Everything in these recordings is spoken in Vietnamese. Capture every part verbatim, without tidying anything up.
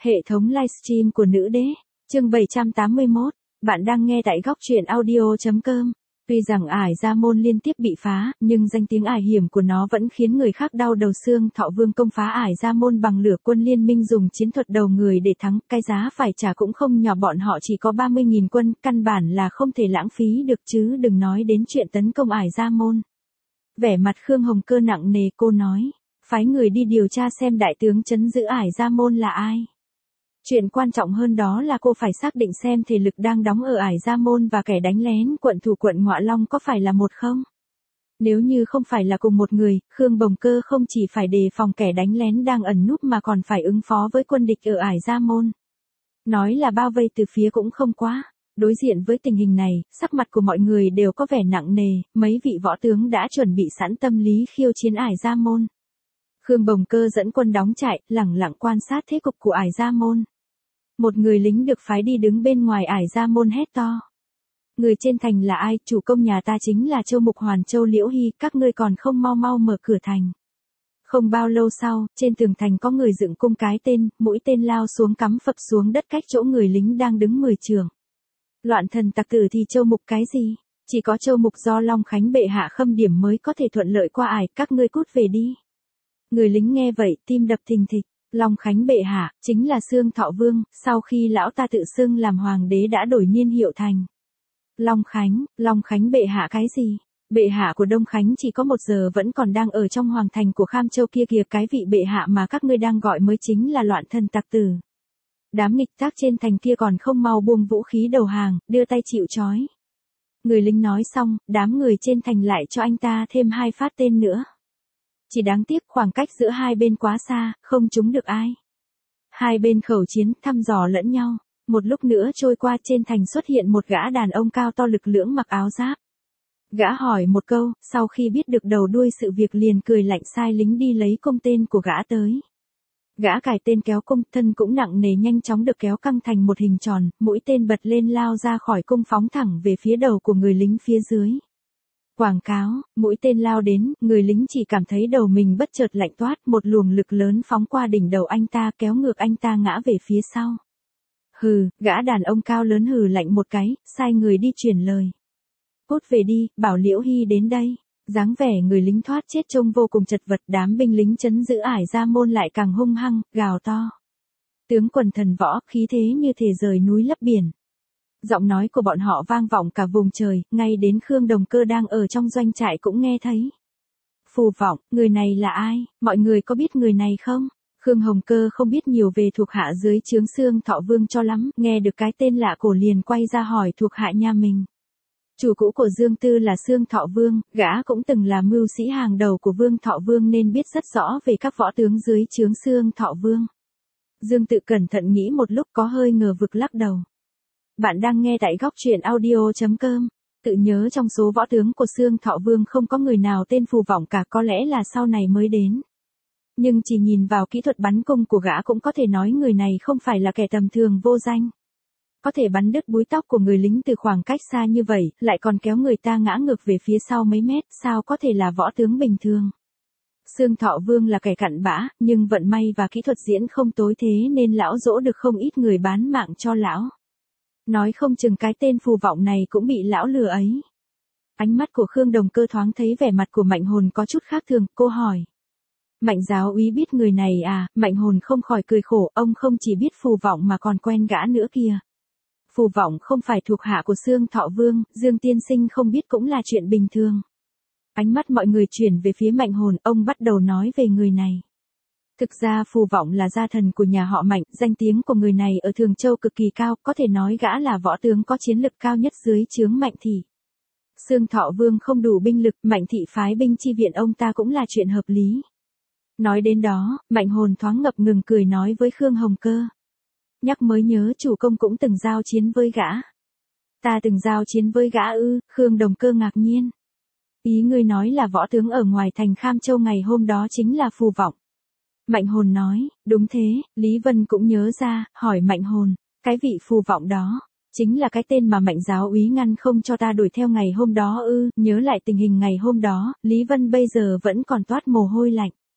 Hệ thống livestream của nữ đế, chương bảy trăm tám mươi mốt, bạn đang nghe tại góc truyện audio.com. Tuy rằng Ải Gia Môn liên tiếp bị phá, nhưng danh tiếng ải hiểm của nó vẫn khiến người khác đau đầu. Xương Thọ Vương công phá Ải Gia Môn bằng lửa, quân liên minh dùng chiến thuật đầu người để thắng, cái giá phải trả cũng không nhỏ, bọn họ chỉ có ba mươi nghìn quân, căn bản là không thể lãng phí được, chứ đừng nói đến chuyện tấn công Ải Gia Môn. Vẻ mặt Khương Hồng Cơ nặng nề, cô nói, phái người đi điều tra xem đại tướng trấn giữ Ải Gia Môn là ai. Chuyện quan trọng hơn đó là cô phải xác định xem thể lực đang đóng ở Ải Gia Môn và kẻ đánh lén quận thủ quận Ngọa Long có phải là một không? Nếu như không phải là cùng một người, Khương Bồng Cơ không chỉ phải đề phòng kẻ đánh lén đang ẩn núp mà còn phải ứng phó với quân địch ở Ải Gia Môn. Nói là bao vây từ phía cũng không quá. Đối diện với tình hình này, sắc mặt của mọi người đều có vẻ nặng nề, mấy vị võ tướng đã chuẩn bị sẵn tâm lý khiêu chiến Ải Gia Môn. Khương Bồng Cơ dẫn quân đóng trại, lẳng lặng quan sát thế cục của Ải Gia Môn. Một người lính được phái đi đứng bên ngoài Ải Gia Môn hét to. Người trên thành là ai? Chủ công nhà ta chính là Châu Mục Hoàn Châu Liễu Hy, các ngươi còn không mau mau mở cửa thành. Không bao lâu sau, trên tường thành có người dựng cung cái tên, mũi tên lao xuống cắm phập xuống đất cách chỗ người lính đang đứng mười trượng. Loạn thần tặc tử thì Châu Mục cái gì? Chỉ có Châu Mục do Long Khánh bệ hạ khâm điểm mới có thể thuận lợi qua ải, các ngươi cút về đi. Người lính nghe vậy, tim đập thình thịch. Long Khánh bệ hạ, chính là Xương Thọ Vương, sau khi lão ta tự xưng làm hoàng đế đã đổi niên hiệu thành Long Khánh. Long Khánh bệ hạ cái gì? Bệ hạ của Đông Khánh chỉ có một giờ vẫn còn đang ở trong hoàng thành của Kham Châu kia kìa, cái vị bệ hạ mà các ngươi đang gọi mới chính là loạn thần tặc tử. Đám nghịch tác trên thành kia còn không mau buông vũ khí đầu hàng, đưa tay chịu trói. Người lính nói xong, đám người trên thành lại cho anh ta thêm hai phát tên nữa. Chỉ đáng tiếc khoảng cách giữa hai bên quá xa, không trúng được ai. Hai bên khẩu chiến, thăm dò lẫn nhau. Một lúc nữa trôi qua, trên thành xuất hiện một gã đàn ông cao to lực lưỡng mặc áo giáp. Gã hỏi một câu, sau khi biết được đầu đuôi sự việc liền cười lạnh sai lính đi lấy cung tên của gã tới. Gã cài tên kéo cung, thân cũng nặng nề, nhanh chóng được kéo căng thành một hình tròn, mũi tên bật lên lao ra khỏi cung phóng thẳng về phía đầu của người lính phía dưới. Quảng cáo, mũi tên lao đến, người lính chỉ cảm thấy đầu mình bất chợt lạnh toát, một luồng lực lớn phóng qua đỉnh đầu anh ta kéo ngược anh ta ngã về phía sau. Hừ, gã đàn ông cao lớn hừ lạnh một cái, sai người đi truyền lời. Cút về đi, bảo Liễu Hy đến đây. Dáng vẻ người lính thoát chết trông vô cùng chật vật, đám binh lính trấn giữ Ải Gia Môn lại càng hung hăng, gào to. Tướng quần thần võ, khí thế như thể rời núi lấp biển. Giọng nói của bọn họ vang vọng cả vùng trời, ngay đến Khương Đồng Cơ đang ở trong doanh trại cũng nghe thấy. Phù Vọng, người này là ai? Mọi người có biết người này không? Khương Hồng Cơ không biết nhiều về thuộc hạ dưới trướng Xương Thọ Vương cho lắm, nghe được cái tên lạ cổ liền quay ra hỏi thuộc hạ nhà mình. Chủ cũ của Dương Tư là Xương Thọ Vương, gã cũng từng là mưu sĩ hàng đầu của Vương Thọ Vương nên biết rất rõ về các võ tướng dưới trướng Xương Thọ Vương. Dương Tự cẩn thận nghĩ một lúc có hơi ngờ vực lắc đầu. Bạn đang nghe tại góc truyện audio.com. Tự nhớ trong số võ tướng của Xương Thọ Vương không có người nào tên Phù Vọng cả, có lẽ là sau này mới đến. Nhưng chỉ nhìn vào kỹ thuật bắn cung của gã cũng có thể nói người này không phải là kẻ tầm thường vô danh. Có thể bắn đứt búi tóc của người lính từ khoảng cách xa như vậy, lại còn kéo người ta ngã ngược về phía sau mấy mét, sao có thể là võ tướng bình thường. Xương Thọ Vương là kẻ cặn bã, nhưng vận may và kỹ thuật diễn không tối thế nên lão dỗ được không ít người bán mạng cho lão. Nói không chừng cái tên Phù Vọng này cũng bị lão lừa ấy. Ánh mắt của Khương Đồng Cơ thoáng thấy vẻ mặt của Mạnh Hồn có chút khác thường, cô hỏi. Mạnh giáo úy biết người này à? Mạnh Hồn không khỏi cười khổ, ông không chỉ biết Phù Vọng mà còn quen gã nữa kìa. Phù Vọng không phải thuộc hạ của Xương Thọ Vương, Dương tiên sinh không biết cũng là chuyện bình thường. Ánh mắt mọi người chuyển về phía Mạnh Hồn, ông bắt đầu nói về người này. Thực ra Phù Vọng là gia thần của nhà họ Mạnh, danh tiếng của người này ở Thường Châu cực kỳ cao, có thể nói gã là võ tướng có chiến lực cao nhất dưới trướng Mạnh thị. Xương Thọ Vương không đủ binh lực, Mạnh thị phái binh chi viện ông ta cũng là chuyện hợp lý. Nói đến đó, Mạnh Hồn thoáng ngập ngừng cười nói với Khương Hồng Cơ. Nhắc mới nhớ chủ công cũng từng giao chiến với gã. Ta từng giao chiến với gã ư? Khương Đồng Cơ ngạc nhiên. Ý ngươi nói là võ tướng ở ngoài thành Kham Châu ngày hôm đó chính là Phù Vọng. Mạnh Hồn nói, đúng thế, Lý Vân cũng nhớ ra, hỏi Mạnh Hồn, cái vị Phù Vọng đó, chính là cái tên mà Mạnh giáo úy ngăn không cho ta đuổi theo ngày hôm đó ư? Nhớ lại tình hình ngày hôm đó, Lý Vân bây giờ vẫn còn toát mồ hôi lạnh.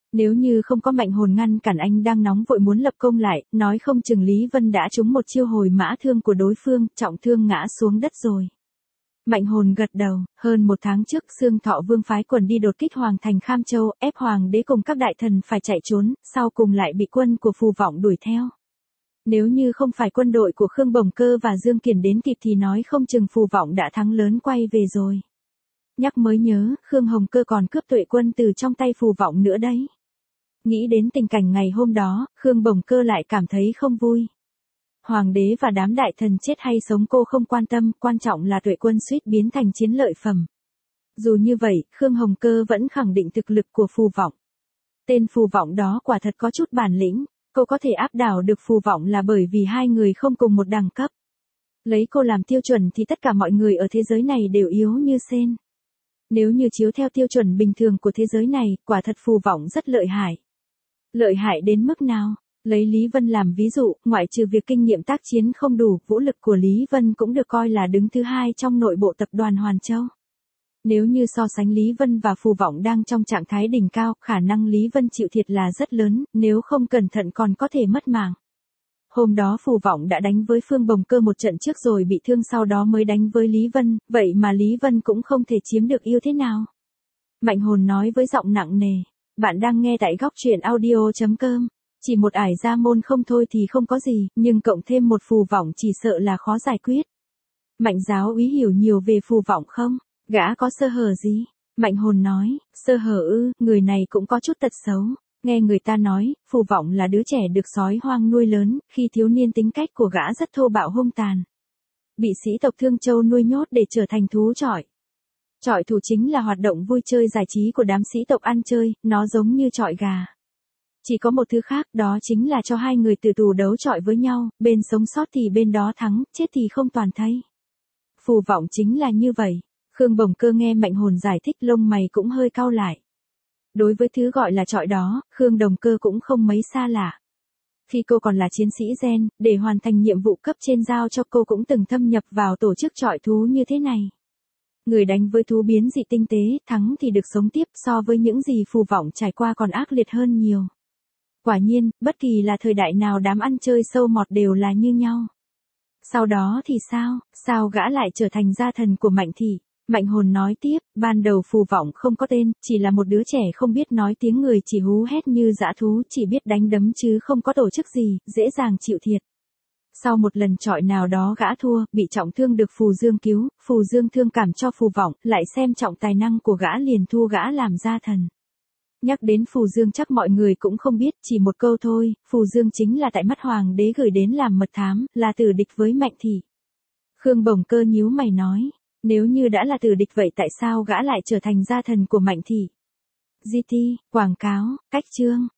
Nếu như không có Mạnh Hồn ngăn cản anh đang nóng vội muốn lập công lại, nói không chừng Lý Vân đã trúng một chiêu hồi mã thương của đối phương, trọng thương ngã xuống đất rồi. Mạnh Hồn gật đầu, hơn một tháng trước Xương Thọ Vương phái quần đi đột kích Hoàng thành Kham Châu, ép Hoàng đế cùng các đại thần phải chạy trốn, sau cùng lại bị quân của Phù Vọng đuổi theo. Nếu như không phải quân đội của Khương Bồng Cơ và Dương Kiền đến kịp thì nói không chừng Phù Vọng đã thắng lớn quay về rồi. Nhắc mới nhớ, Khương Hồng Cơ còn cướp Tuệ quân từ trong tay Phù Vọng nữa đấy. Nghĩ đến tình cảnh ngày hôm đó, Khương Bồng Cơ lại cảm thấy không vui. Hoàng đế và đám đại thần chết hay sống cô không quan tâm, quan trọng là Tuệ quân suýt biến thành chiến lợi phẩm. Dù như vậy, Khương Hồng Cơ vẫn khẳng định thực lực của Phù Vọng. Tên Phù Vọng đó quả thật có chút bản lĩnh, cô có thể áp đảo được Phù Vọng là bởi vì hai người không cùng một đẳng cấp. Lấy cô làm tiêu chuẩn thì tất cả mọi người ở thế giới này đều yếu như sên. Nếu như chiếu theo tiêu chuẩn bình thường của thế giới này, quả thật Phù Vọng rất lợi hại. Lợi hại đến mức nào? Lấy Lý Vân làm ví dụ, ngoại trừ việc kinh nghiệm tác chiến không đủ, vũ lực của Lý Vân cũng được coi là đứng thứ hai trong nội bộ tập đoàn Hoàn Châu. Nếu như so sánh Lý Vân và Phù Vọng đang trong trạng thái đỉnh cao, khả năng Lý Vân chịu thiệt là rất lớn, nếu không cẩn thận còn có thể mất mạng. Hôm đó Phù Vọng đã đánh với Phương Bồng Cơ một trận trước rồi bị thương, sau đó mới đánh với Lý Vân, vậy mà Lý Vân cũng không thể chiếm được ưu thế nào. Mạnh Hồn nói với giọng nặng nề. Bạn đang nghe tại góc truyện audio chấm com. Chỉ một ải gia môn không thôi thì không có gì, nhưng cộng thêm một Phù Vọng chỉ sợ là khó giải quyết. Mạnh giáo úy hiểu nhiều về Phù Vọng không? Gã có sơ hở gì? Mạnh Hồn nói, sơ hở ư, người này cũng có chút tật xấu. Nghe người ta nói, Phù Vọng là đứa trẻ được sói hoang nuôi lớn, khi thiếu niên tính cách của gã rất thô bạo hung tàn. Bị sĩ tộc Thương Châu nuôi nhốt để trở thành thú chọi. Chọi thủ chính là hoạt động vui chơi giải trí của đám sĩ tộc ăn chơi, nó giống như chọi gà. Chỉ có một thứ khác, đó chính là cho hai người từ tù đấu chọi với nhau, bên sống sót thì bên đó thắng, chết thì không toàn thây. Phù Vọng chính là như vậy. Khương Bồng Cơ nghe Mạnh Hồn giải thích lông mày cũng hơi cau lại. Đối với thứ gọi là chọi đó, Khương Đồng Cơ cũng không mấy xa lạ. Khi cô còn là chiến sĩ gen, để hoàn thành nhiệm vụ cấp trên giao cho cô cũng từng thâm nhập vào tổ chức chọi thú như thế này. Người đánh với thú biến dị tinh tế, thắng thì được sống tiếp, so với những gì Phù Vọng trải qua còn ác liệt hơn nhiều. Quả nhiên, bất kỳ là thời đại nào đám ăn chơi sâu mọt đều là như nhau. Sau đó thì sao, sao gã lại trở thành gia thần của Mạnh thị? Mạnh Hồn nói tiếp, ban đầu Phù Vọng không có tên, chỉ là một đứa trẻ không biết nói tiếng người, chỉ hú hét như dã thú, chỉ biết đánh đấm chứ không có tổ chức gì, dễ dàng chịu thiệt. Sau một lần chọi nào đó gã thua, bị trọng thương được Phù Dương cứu, Phù Dương thương cảm cho Phù Vọng, lại xem trọng tài năng của gã liền thu gã làm gia thần. Nhắc đến Phù Dương chắc mọi người cũng không biết, chỉ một câu thôi, Phù Dương chính là tại mắt Hoàng đế gửi đến làm mật thám, là tử địch với Mạnh thị. Khương Bồng Cơ nhíu mày nói, nếu như đã là tử địch vậy tại sao gã lại trở thành gia thần của Mạnh thị? giê tê, quảng cáo, cách chương.